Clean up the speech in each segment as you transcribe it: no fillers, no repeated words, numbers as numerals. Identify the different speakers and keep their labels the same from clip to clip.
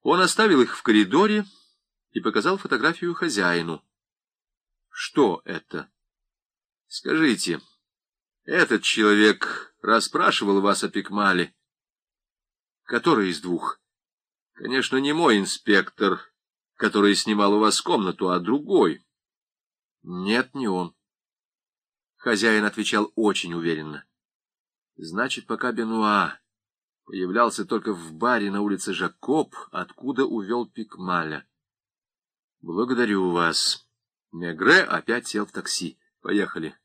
Speaker 1: Он оставил их в коридоре и показал фотографию хозяину. Что это? Скажите, этот человек расспрашивал вас о Пикмале? Который из двух? Конечно, не мой инспектор, который снимал у вас комнату, а другой. Нет, не он. Хозяин отвечал очень уверенно. Значит, пока Бенуа появлялся только в баре на улице Жакоб, откуда увел Пикмаля. Благодарю вас. Мегре опять сел в такси. Поехали.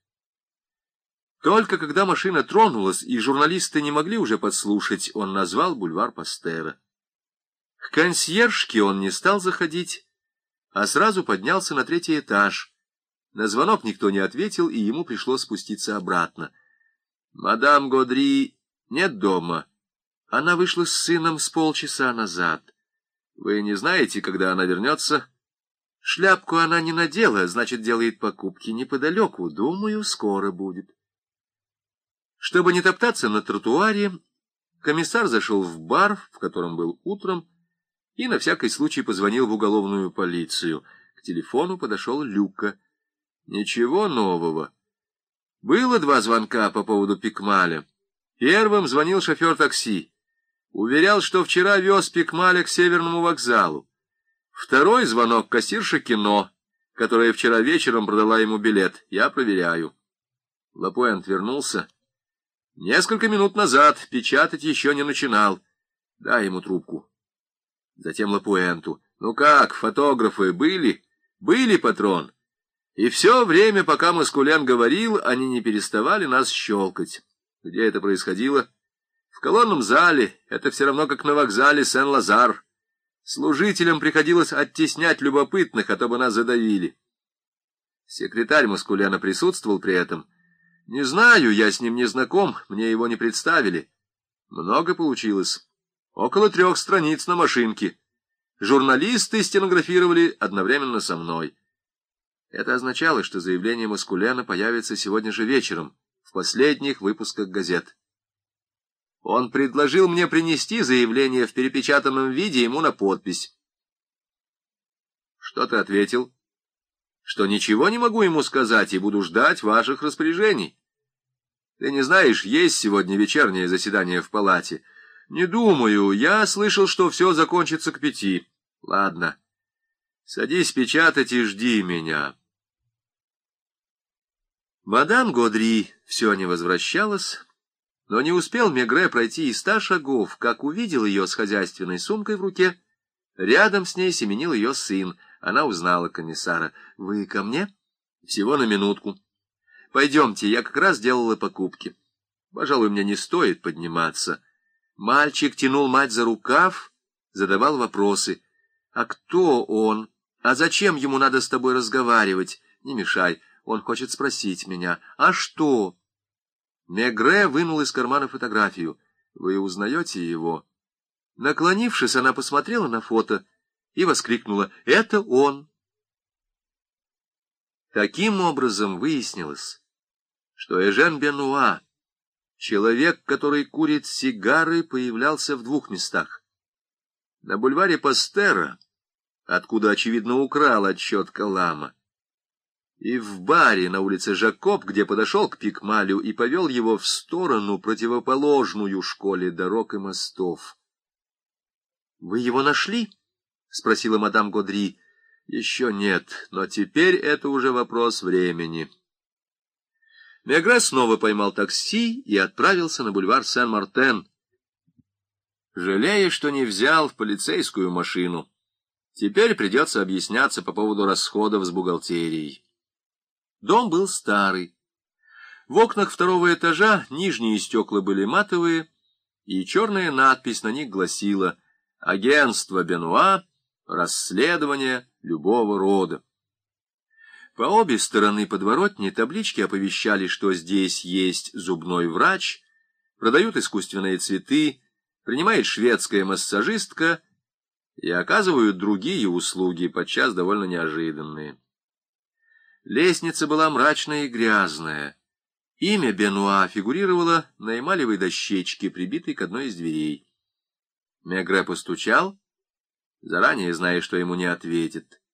Speaker 1: Только когда машина тронулась, и журналисты не могли уже подслушать, он назвал бульвар Пастера. К консьержке он не стал заходить, а сразу поднялся на 3-й этаж. На звонок никто не ответил, и ему пришлось спуститься обратно. «Мадам Годри нет дома. Она вышла с сыном с полчаса назад. Вы не знаете, когда она вернется?» «Шляпку она не надела, значит, делает покупки неподалеку. Думаю, скоро будет». Чтобы не топтаться на тротуаре, комиссар зашел в бар, в котором был утром, и на всякий случай позвонил в уголовную полицию. К телефону подошел Люка. Ничего нового. Было 2 звонка по поводу Пикмаля. Первым звонил шофер такси. Уверял, что вчера вез Пикмаля к Северному вокзалу. Второй звонок — кассирша кино, которая вчера вечером продала ему билет. Я проверяю. Лапуэнт вернулся. Несколько минут назад, печатать еще не начинал. Дай ему трубку. Затем Лапуэнту. Ну как, фотографы были? Были, патрон. И все время, пока Маскулен говорил, они не переставали нас щелкать. Где это происходило? В колонном зале. Это все равно, как на вокзале Сен-Лазар. Служителям приходилось оттеснять любопытных, а то бы нас задавили. Секретарь Маскулена присутствовал при этом. Не знаю, я с ним не знаком, мне его не представили. Много получилось. Около 3 страниц на машинке. Журналисты стенографировали одновременно со мной. Это означало, что заявление Маскулена появится сегодня же вечером, в последних выпусках газет. Он предложил мне принести заявление в перепечатанном виде ему на подпись. Что ты ответил? Что ничего не могу ему сказать и буду ждать ваших распоряжений. Ты не знаешь, есть сегодня вечернее заседание в палате? Не думаю, я слышал, что все закончится к 5. Ладно, садись печатать и жди меня. Мадам Годри все не возвращалась, но не успел Мегре пройти и 100 шагов, как увидел ее с хозяйственной сумкой в руке. Рядом с ней семенил ее сын. Она узнала комиссара. «Вы ко мне?» «Всего на минутку. Пойдемте, я как раз делала покупки. Пожалуй, мне не стоит подниматься». Мальчик тянул мать за рукав, задавал вопросы. «А кто он? А зачем ему надо с тобой разговаривать? Не мешай, он хочет спросить меня. А что?» Мегре вынул из кармана фотографию. «Вы узнаете его?» Наклонившись, она посмотрела на фото и воскликнула: «Это он!» Таким образом выяснилось, что Эжен Бенуа, человек, который курит сигары, появлялся в 2 местах. На бульваре Пастера, откуда, очевидно, украл отчет Калама, и в баре на улице Жакоб, где подошел к Пикмалю и повел его в сторону, противоположную школе дорог и мостов. — Вы его нашли? — спросила мадам Годри. — Еще нет, но теперь это уже вопрос времени. Мегре снова поймал такси и отправился на бульвар Сен-Мартен, жалея, что не взял полицейскую машину. Теперь придется объясняться по поводу расходов с бухгалтерией. Дом был старый. В окнах 2-го этажа нижние стекла были матовые, и черная надпись на них гласила: «Агентство Бенуа. Расследование любого рода». По обе стороны подворотни таблички оповещали, что здесь есть зубной врач, продают искусственные цветы, принимает шведская массажистка и оказывают другие услуги, подчас довольно неожиданные. Лестница была мрачная и грязная. Имя Бенуа фигурировало на эмалевой дощечке, прибитой к одной из дверей. Мегре постучал, заранее зная, что ему не ответит.